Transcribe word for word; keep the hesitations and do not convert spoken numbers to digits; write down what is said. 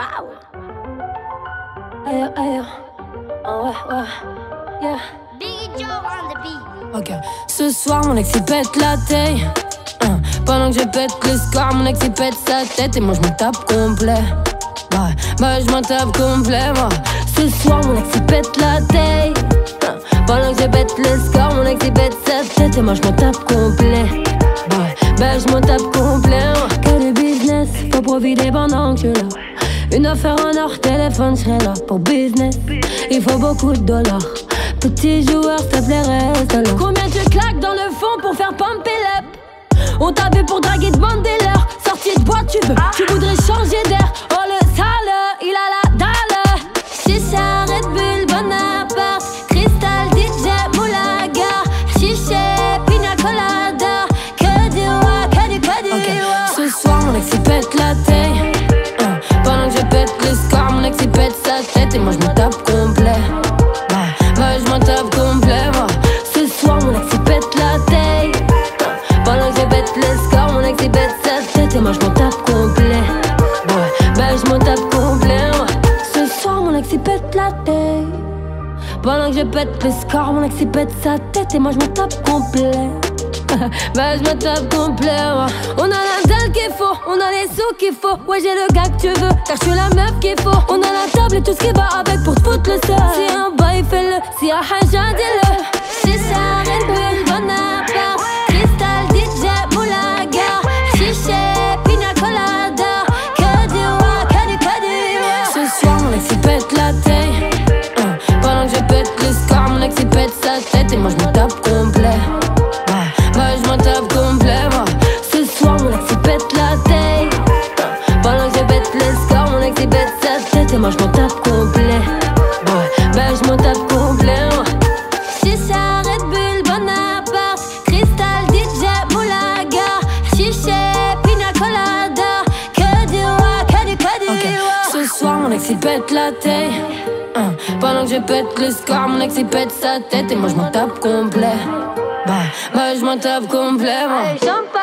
Waouh. Aïe, aïe. Oh, ouais, ouais. Yeah. Biggie Joe on the beat. Ok. Ce soir, mon ex il pète la taille. Hein. Pendant que je pète le score, mon ex il pète sa tête. Et moi je m'en tape complet. Bah, bah je m'en tape complet, moi. Ce soir, mon ex il pète la taille. Hein. Pendant que je pète le score, mon ex il pète sa tête. Et moi je m'en tape complet. Bah, bah je m'en tape complet, moi. Que du business, faut profiter pendant que je suis là. Une affaire en or, téléphone, je serai là pour business. Il faut beaucoup de dollars. Petit joueur, ça plairait, reste là. Combien tu claques dans le fond pour faire pumper l'up? On t'a vu pour draguer, demander l'heure. Sortie de boîte, tu veux, tu voudrais changer d'air. Oh le sale, il a la dalle. Chicha, Red Bull, Bonaparte, Cristal, D J, Moulaga, Chiché, Pina Colada. Que du roi, que du, que du okay. Roi. Ce soir, mon ex il pète la taille. hein. Pendant que je pète le score, mon ex il pète sa tête. Et moi je me tape complet. Bah je m'en tape complet, moi. Ce soir mon ex il pète la taille. Pendant que je pète le score, mon ex il pète sa tête. Et moi je m'en tape complet. Ouais, bah je m'en tape complet, moi. Ce soir mon ex il pète la taille. Pendant que je pète le score, mon ex il pète sa tête. Et moi je m'en tape complet. Bah je me tape complet, moi. On a la dalle qu'il faut, on a les sous qu'il faut. Ouais j'ai le gars que tu veux, car je suis la meuf qu'il faut. On a la table et tout ce qui va avec pour te foutre le seul. Si un bail fais-le, si un haja dis-le. Chicha, Red Bull, Bonaparte, Cristal, D J, Moulaga, Chiché, Pina Colada. Que du roi, que du, que du roi. Ce soir mon ex il pète la taille. hein. Pendant que je pète le score, mon ex il pète sa tête. Et moi je me tape complet. Bah je m'en tape complet, moi. Ce soir mon ex il pète la taille. Pendant que je pète le score, mon ex il pète sa tête. Et moi je m'en tape complet. Ouais, bah je m'en tape complet, moi. Chicha, Red Bull, Bonaparte, Cristal, D J, Moulaga, Chiché, Pina Colada. Que du roi, que du, que du okay. roi. Ce soir mon ex il pète la taille. hein. Pendant que je pète le score, mon ex il pète sa tête. Et moi je m'en tape complet. Bah, bah je m'en tape complet, moi.